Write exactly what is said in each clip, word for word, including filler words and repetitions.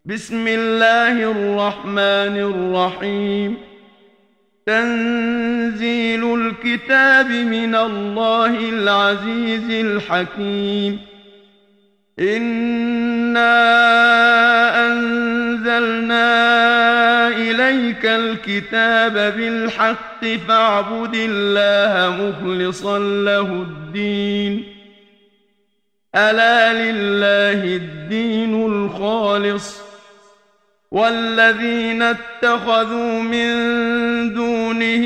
بسم الله الرحمن الرحيم. تنزيل الكتاب من الله العزيز الحكيم. إنا أنزلنا إليك الكتاب بالحق فاعبد الله مخلصا له الدين. ألا لله الدين الخالص والذين اتخذوا من دونه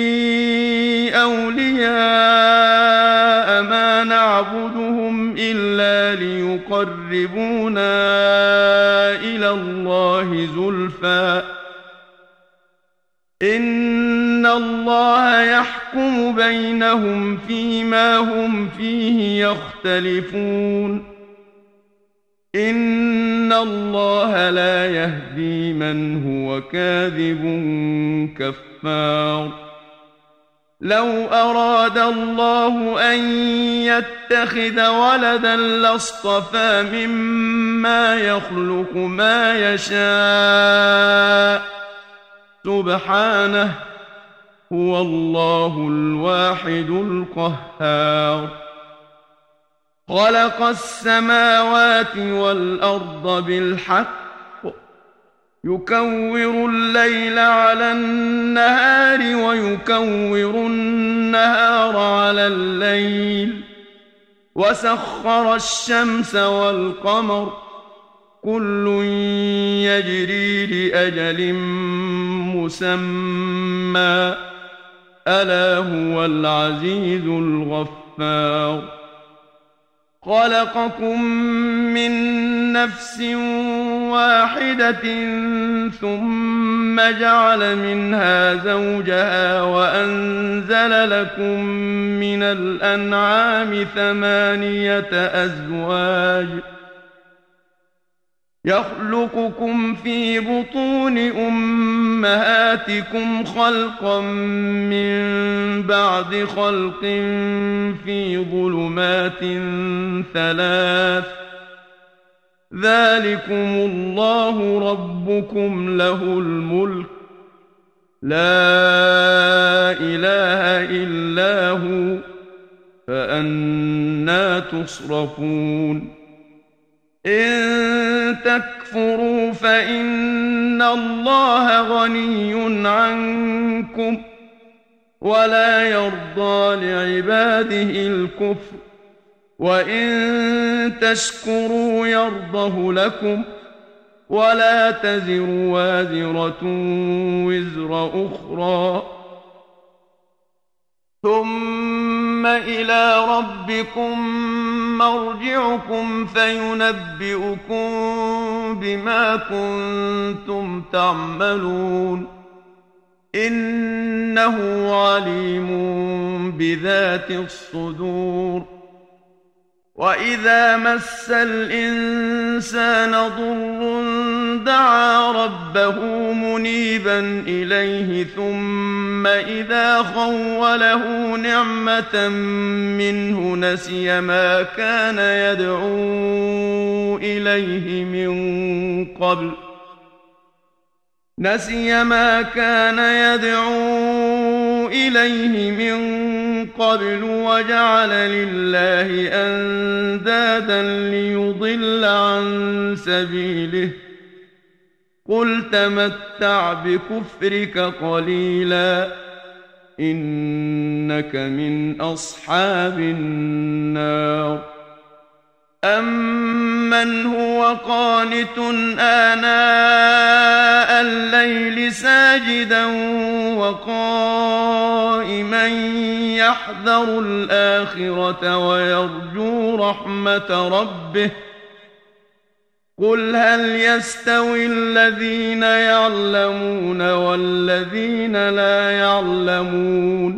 أولياء ما نعبدهم إلا ليقربونا إلى الله زلفى إن الله يحكم بينهم فيما هم فيه يختلفون. إن الله لا يهدي من هو كاذب كفار. لو أراد الله أن يتخذ ولدا لاصطفى مما يخلق ما يشاء سبحانه هو الله الواحد القهار. خلق السماوات والأرض بالحق يكور الليل على النهار ويكور النهار على الليل وسخر الشمس والقمر كل يجري لأجل مسمى ألا هو العزيز الغفار. خلقكم من نفس واحدة ثم جعل منها زوجها وأنزل لكم من الأنعام ثمانية أزواج يخلقكم في بطون أمهاتكم خلقا من بعد خلق في ظلمات ثلاث ذلكم الله ربكم له الملك لا إله إلا هو فأنى تصرفون. إن تكفروا فإن الله غني عنكم ولا يرضى لعباده الكفر وإن تشكروا يرضه لكم ولا تزر وازرة وزر أخرى ثم إلى ربكم مرجعكم فينبئكم بما كنتم تعملون إنه عليم بذات الصدور. وإذا مس الإنسان ضر دعا ربه منيبا إليه ثم إذا خوله نعمة منه نسي ما كان يدعو إليه من قبل نسي ما كان يدعو إليه من قبل وجعل لله أندادا ليضل عن سبيله قل تمتع بكفرك قليلا إنك من أصحاب النار. أمن هو قانت آناء الليل ساجدا وقائما يحذر الآخرة ويرجو رحمة ربه قل هل يستوي الذين يعلمون والذين لا يعلمون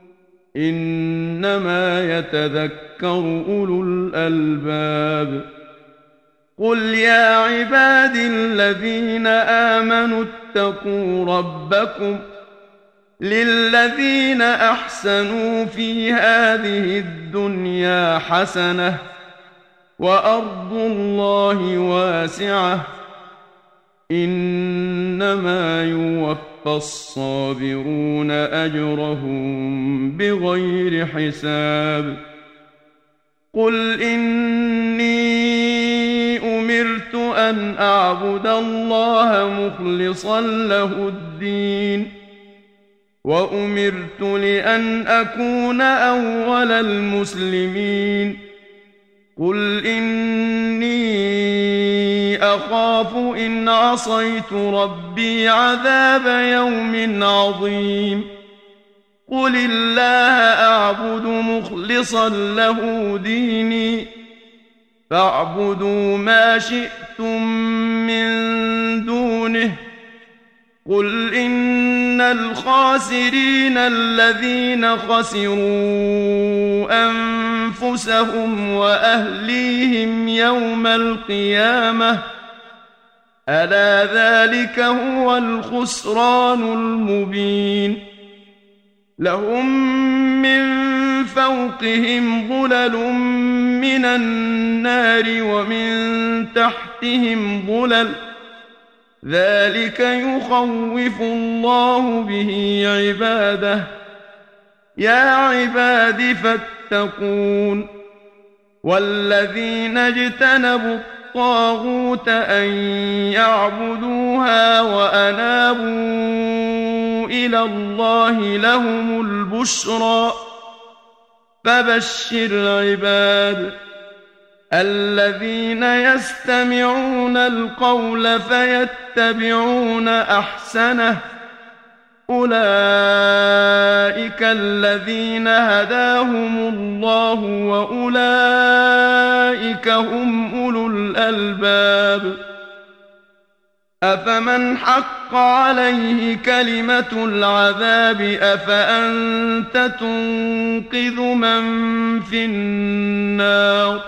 إنما يتذكر أولو الألباب. قل يا عبادي الذين آمنوا اتقوا ربكم للذين أحسنوا في هذه الدنيا حسنة وأرض الله واسعة إنما يوفى الصابرون أجرهم بغير حساب قل إني أمرت أن أعبد الله مخلصا له الدين وأمرت لأن أكون أول المسلمين قل إني أخاف إن عصيت ربي عذاب يوم عظيم قل الله أعبد مخلصا له ديني فاعبدوا ما شئتم من دونه قل إن الخاسرين الذين خسروا أنفسهم وأهليهم يوم القيامة ألا ذلك هو الخسران المبين لهم من فوقهم ظلل من النار ومن تحتهم ظلل ذلك يخوف الله به عباده يا عباد فاتقون والذين اجتنبوا الطاغوت أن يعبدوها وأنابوا إلى الله لهم البشرى فبشر عباد الذين يستمعون القول فيتبعون أحسنه أولئك الذين هداهم الله وأولئك هم أولو الألباب أفمن حق عليه كلمة العذاب أفأنت تنقذ من في النار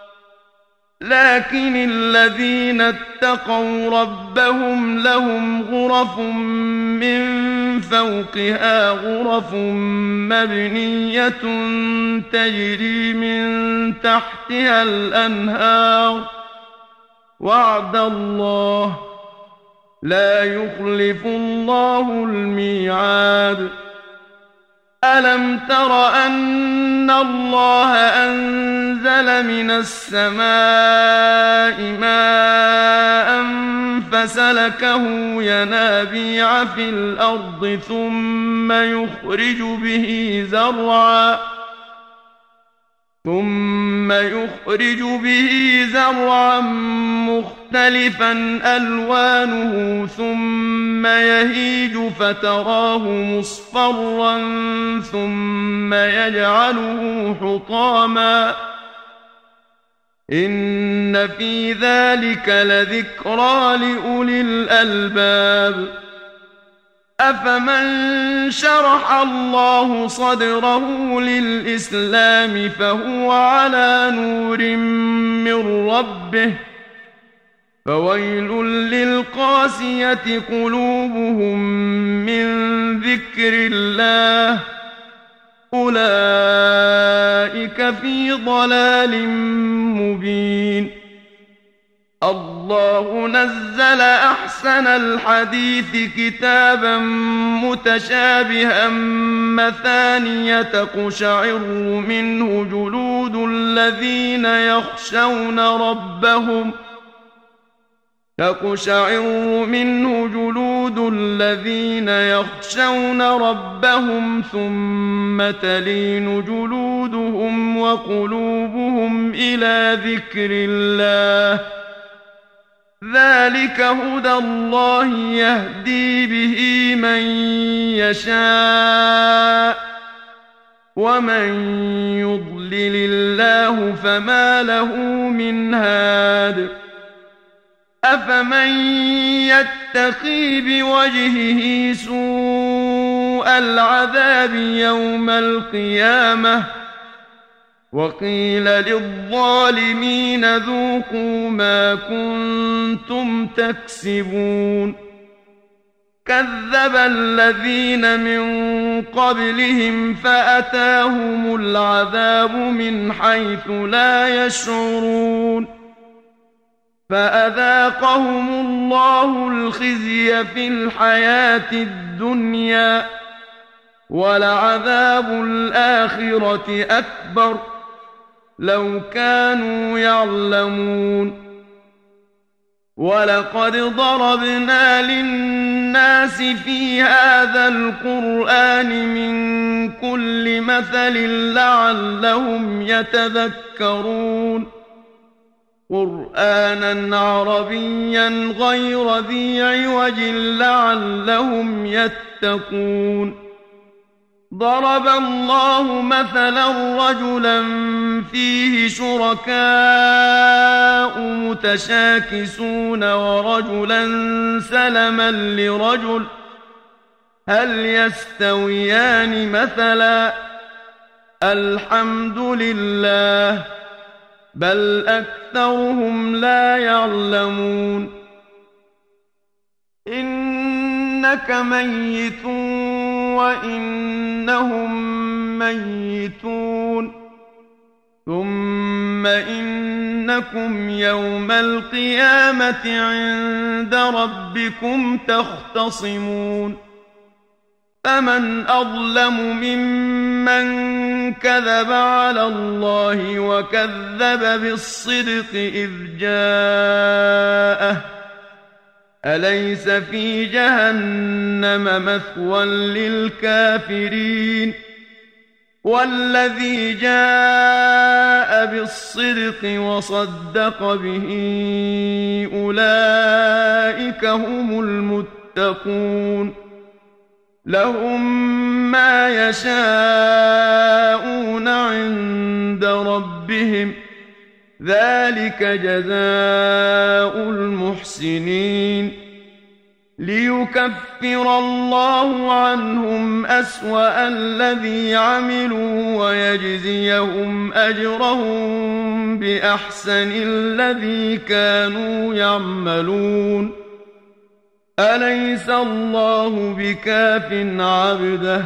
لكن الذين اتقوا ربهم لهم غرف من فوقها غرف مبنية تجري من تحتها الأنهار وعد الله لا يخلف الله الميعاد ألم تر أن الله أنزل من السماء ماء فسلكه ينابيع في الأرض ثم يخرج به زرعا ثم يخرج به زرعا مختلفا ألوانه ثم يهيج فتراه مصفرا ثم يجعله حطاما إن في ذلك لذكرى لأولي الألباب أفمن شرح الله صدره للإسلام فهو على نور من ربه فويل للقاسية قلوبهم من ذكر الله أولئك في ضلال مبين الله نزل أحسن الحديث كتابا متشابها مثانية تقشعر منه جلود الذين يخشون ربهم تقشعر منه جلود الذين يخشون ربهم ثم تلين جلودهم وقلوبهم إلى ذكر الله ذلك هدى الله يهدي به من يشاء ومن يضلل الله فما له من هاد أفمن يتقي بوجهه سوء العذاب يوم القيامة وقيل للظالمين ذوقوا ما كنتم تكسبون كذب الذين من قبلهم فأتاهم العذاب من حيث لا يشعرون فأذاقهم الله الخزي في الحياة الدنيا ولعذاب الآخرة أكبر لو كانوا يعلمون ولقد ضربنا للناس في هذا القرآن من كل مثل لعلهم يتذكرون قرآنا عربيا غير ذي عوج لعلهم يتقون ضرب الله مثلا رجلا فيه شركاء متشاكسون ورجلا سلما لرجل هل يستويان مثلا الحمد لله بل أكثرهم لا يعلمون إنك ميت وإنهم ميتون ثم إنكم يوم القيامة عند ربكم تختصمون فمن أظلم ممن كذب على الله وكذب بالصدق إذ جاءه أليس في جهنم مثوى للكافرين والذي جاء بالصدق وصدق به أولئك هم المتقون لهم ما يشاءون عند ربهم ذلك جزاء المحسنين ليكفر الله عنهم أسوأ الذي عملوا ويجزيهم أجرهم بأحسن الذي كانوا يعملون أليس الله بكاف عبده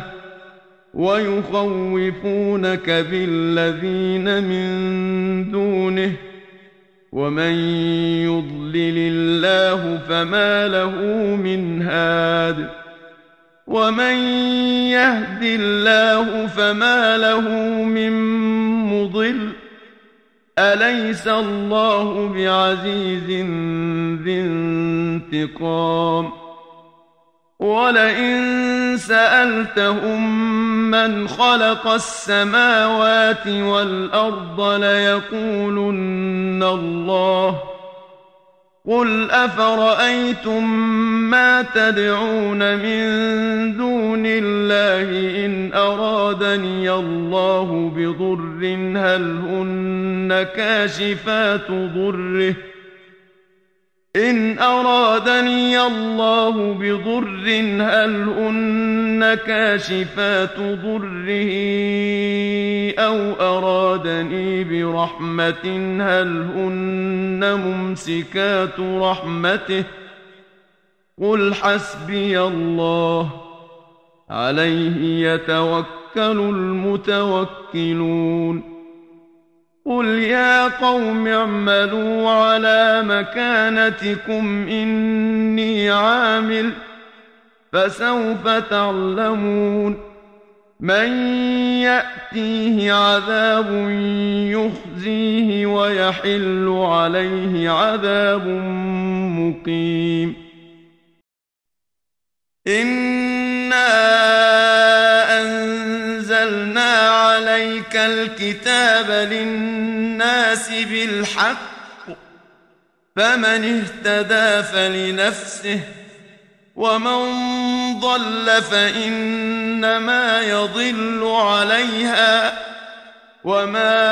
ويخوفونك بالذين من دونه ومن يضلل الله فما له من هاد ومن يهد الله فما له من مضل أليس الله بعزيز ذي انتقام ولئن سألتهم من خلق السماوات والأرض ليقولن الله قل أفرأيتم ما تدعون من دون الله إن أرادني الله بضر هل هن كاشفات ضره إن أرادني الله بضر هل هن كاشفات ضره أو أرادني برحمة هل هن ممسكات رحمته قل حسبي الله عليه يتوكل المتوكلون قل يا قوم اعملوا على مكانتكم إني عامل فسوف تعلمون من يأتيه عذاب يخزيه ويحل عليه عذاب مقيم إنا أنزلنا عليك الكتاب للناس بالحق فمن اهتدى فلنفسه ومن ضل فإنما يضل عليها وما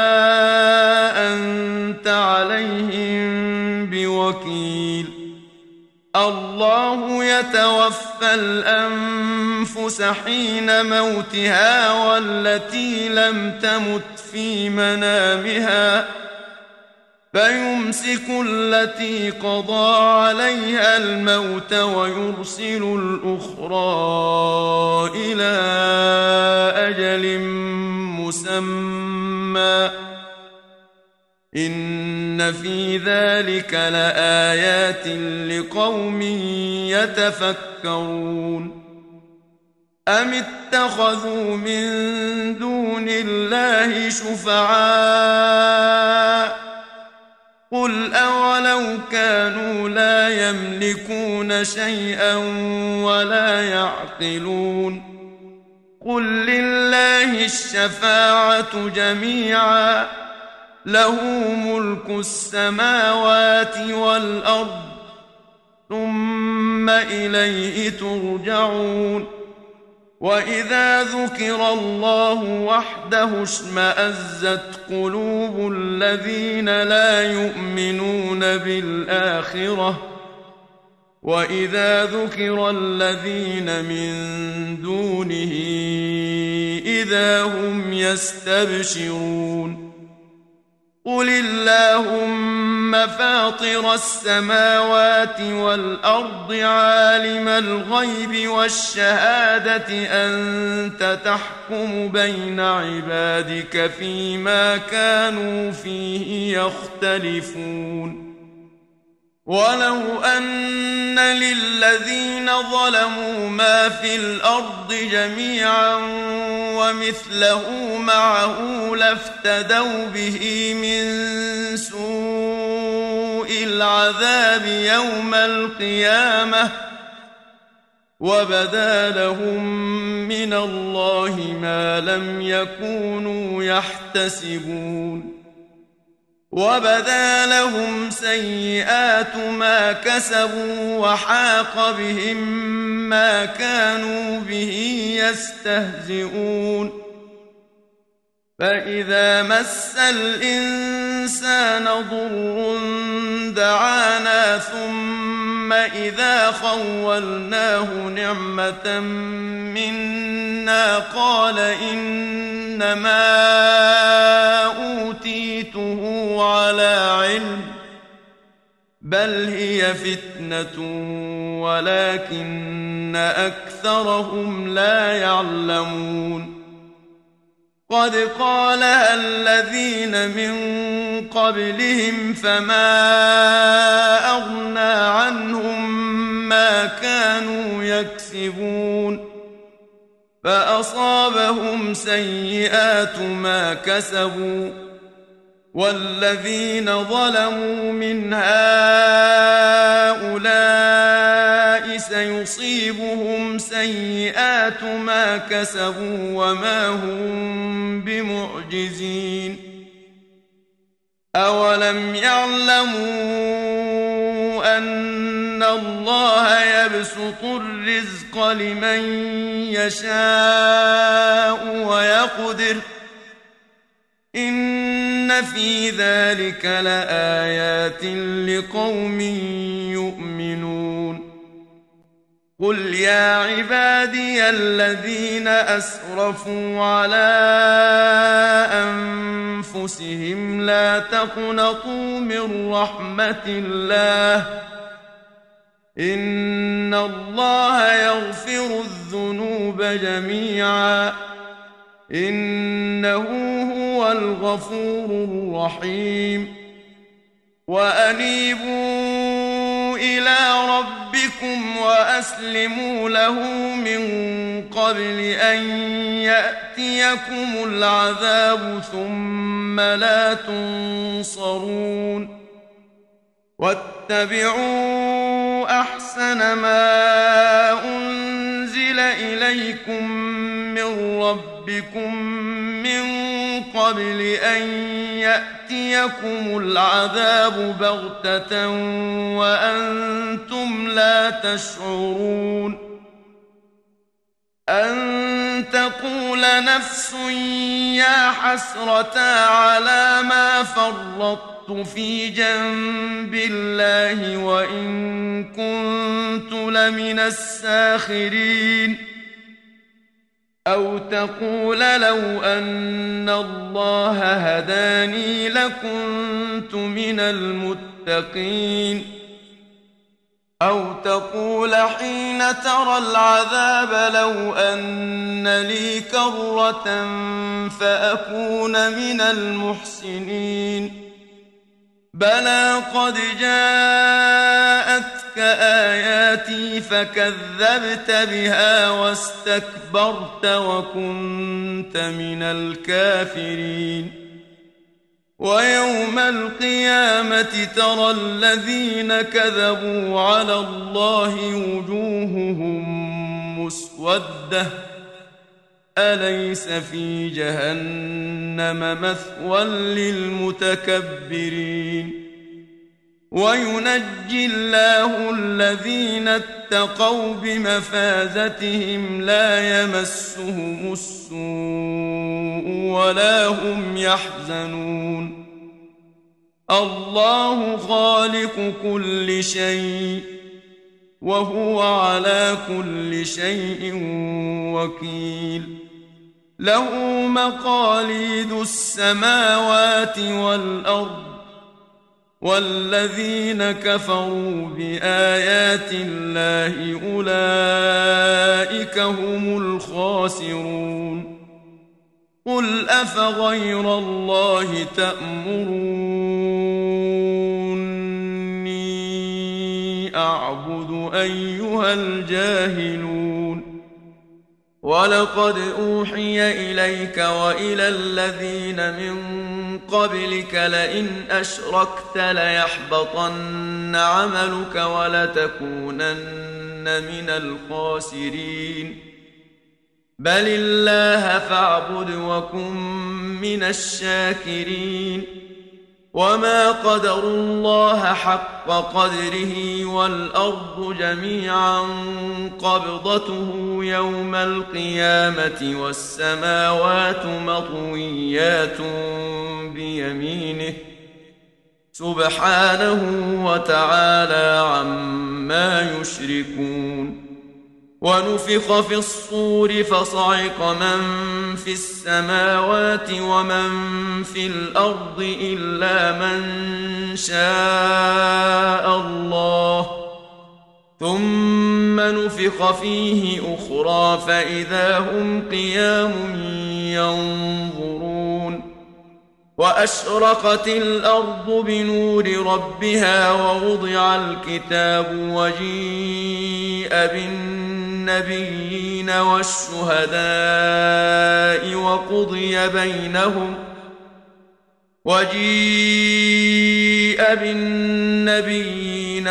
أنت عليهم بوكيل الله يتوفى الأنفس حين موتها والتي لم تمت في منامها فيمسك التي قضى عليها الموت ويرسل الأخرى إلى أجل مسمى إن في ذلك لآيات لقوم يتفكرون أم اتخذوا من دون الله شفعاء قل أولو كانوا لا يملكون شيئا ولا يعقلون قل لله الشفاعة جميعا له ملك السماوات والأرض ثم إليه ترجعون وإذا ذكر الله وحده اشمأزت قلوب الذين لا يؤمنون بالآخرة وإذا ذكر الذين من دونه إذا هم يستبشرون قل اللهم فاطر السماوات والأرض عالم الغيب والشهادة أنت تحكم بين عبادك فيما كانوا فيه يختلفون ولو أن للذين ظلموا ما في الأرض جميعا ومثله معه لافتدوا به من سوء العذاب يوم القيامة وبدا لهم من الله ما لم يكونوا يحتسبون وبدا لهم سيئات ما كسبوا وحاق بهم ما كانوا به يستهزئون فإذا مس الإنسان ضر دعانا ثم إذا خولناه نعمة منا قال إنما أوتيته على علم بل هي فتنة ولكن أكثرهم لا يعلمون قد قالها الذين من قبلهم فما أغنى عنهم ما كانوا يكسبون فأصابهم سيئات ما كسبوا والذين ظلموا من هؤلاء سيصيبهم سيئات ما كسبوا وما هم بمعجزين أولم يعلموا أن الله يبسط الرزق لمن يشاء ويقدر إن في ذلك لآيات لقوم يؤمنون قل يا عبادي الذين أسرفوا على أنفسهم لا تقنطوا من رحمة الله إن الله يغفر الذنوب جميعا إنه هو الغفور الرحيم وأنيبوا إلى ربكم وأسلموا له من قبل أن يأتيكم العذاب ثم لا تنصرون واتبعوا أحسن ما أنزل إليكم من ربكم من قبل أن يأتيكم العذاب بغتة وأنتم لا تشعرون أن تقول نفس يا حسرة على ما فرطت في جنب الله وإن كنت لمن الساخرين أو تقول لو أن الله هداني لكنت من المتقين أو تقول حين ترى العذاب لو أن لي كرة فأكون من المحسنين بلى قد جاءتك آياتي فكذبت بها واستكبرت وكنت من الكافرين. ويوم القيامة ترى الذين كذبوا على الله وجوههم مسودة أليس في جهنم مثوى للمتكبرين. وينجي الله الذين اتقوا بمفازتهم لا يمسهم السوء ولا هم يحزنون. الله خالق كل شيء وهو على كل شيء وكيل. له مقاليد السماوات والأرض والذين كفروا بآيات الله أولئك هم الخاسرون. قل أفغير الله تأمروني أعبد أيها الجاهلون. ولقد أوحي إليك وإلى الذين من قبلك لئن أشركت ليحبطن عملك ولتكونن من الخاسرين. بل الله فاعبد وكن من الشاكرين. وما قدروا الله حق قدره والأرض جميعا قبضته يوم القيامة والسماوات مطويات بيمينه سبحانه وتعالى عما يشركون. ونفخ في الصور فصعق من في السماوات ومن في الأرض إلا من شاء الله ثم نفخ فيه أخرى فإذا هم قيام ينظرون. وأشرقت الأرض بنور ربها ووضع الكتاب وجيء بالنبيين والشهداء وقضي بينهم وجيء بالنبيين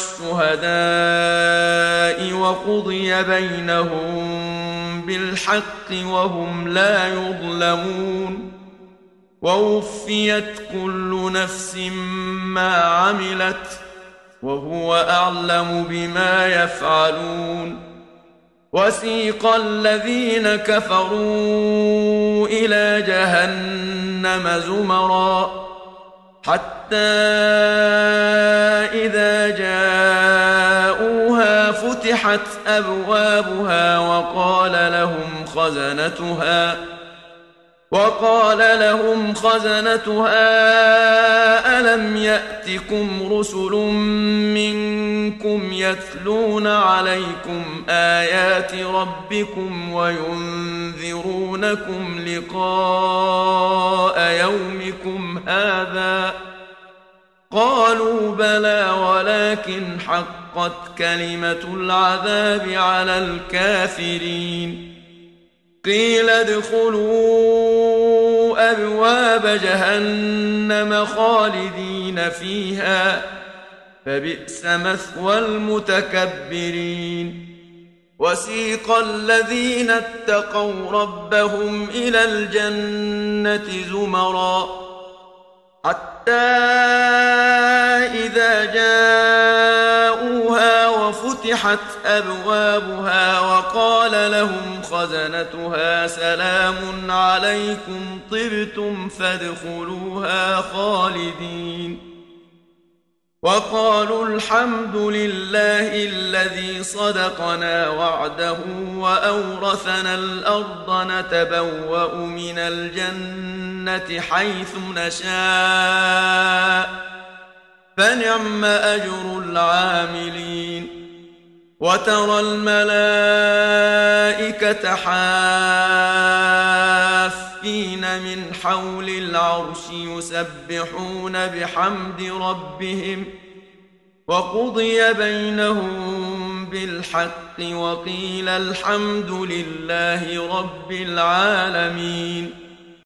والشهداء وقضي بينهم بالحق وهم لا يظلمون. ووفيت كل نفس ما عملت وهو أعلم بما يفعلون. وسيق الذين كفروا إلى جهنم زمرا حتى إذا جاءوها فتحت أبوابها وقال لهم خزنتها وقال لهم خزنتها ألم يأتكم رسل منكم يتلون عليكم آيات ربكم وينذرونكم لقاء يومكم هذا قالوا بلى ولكن حقت كلمة العذاب على الكافرين. قيل ادخلوا أبواب جهنم خالدين فيها فبئس مثوى المتكبرين. وسيق الذين اتقوا ربهم إلى الجنة زمرا حتى إذا جاءوها وفتحت أبوابها وقال لهم خزنتها سلام عليكم طبتم فادخلوها خالدين. وقالوا الحمد لله الذي صدقنا وعده وأورثنا الأرض نتبوأ من الجنة حيث نشاء فنعم أجر العاملين. وترى الملائكة حافين الصافين من حول العرش يسبحون بحمد ربهم وقضي بينهم بالحق وقيل الحمد لله رب العالمين.